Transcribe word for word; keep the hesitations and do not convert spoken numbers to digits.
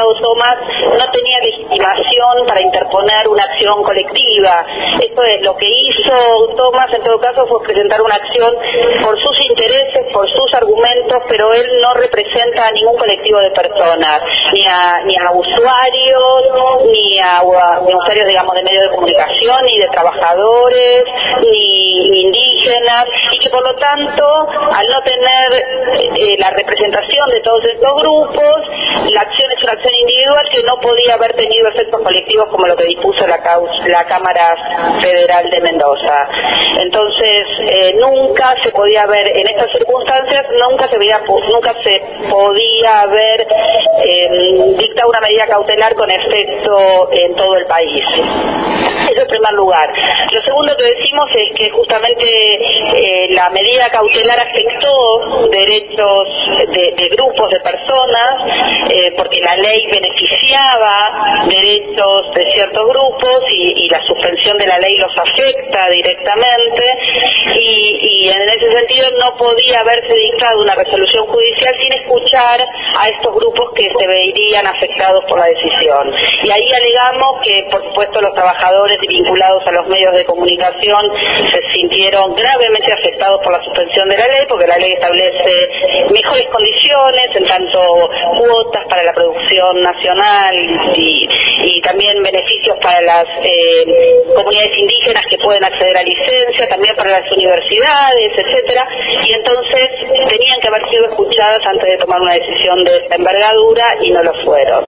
diputado Tomás no tenía legitimación para interponer una acción colectiva. Esto es, lo que hizo Tomás en todo caso fue presentar una acción por sus intereses, por sus argumentos, pero él no representa a ningún colectivo de personas, ni a, ni a usuarios, ni a, a ni usuarios, digamos, de medios de comunicación, ni de trabajadores, ni, ni indígenas, y que por lo tanto, al no tener eh, la representación de todos estos grupos, la acción es una acción individual que no podía haber tenido efectos colectivos como lo que dispuso la, causa, la Cámara Federal de Mendoza. Entonces, eh, nunca se podía haber, en estas circunstancias, nunca se, veía, nunca se podía haber eh, dictado una medida cautelar con efecto en todo el país. Eso en primer lugar. Lo segundo que decimos es que justamente eh, la medida cautelar afectó derechos de, de grupos de personas, eh, porque la ley beneficiaba derechos de ciertos grupos y, y la suspensión de la ley los afecta directamente, y, y en ese sentido no podía haberse dictado una resolución judicial sin escuchar a estos grupos que se verían afectados por la decisión. Y ahí alegamos que, por supuesto, los trabajadores vinculados a los medios de comunicación se sintieron gravemente afectados por la suspensión de la ley, porque la ley establece mejores condiciones, en tanto cuotas para la producción nacional y, y también beneficios para las eh, comunidades indígenas que pueden acceder a licencia, también para las universidades, etcétera, y entonces tenían que haber sido escuchadas antes de tomar una decisión de esta envergadura y no lo fueron.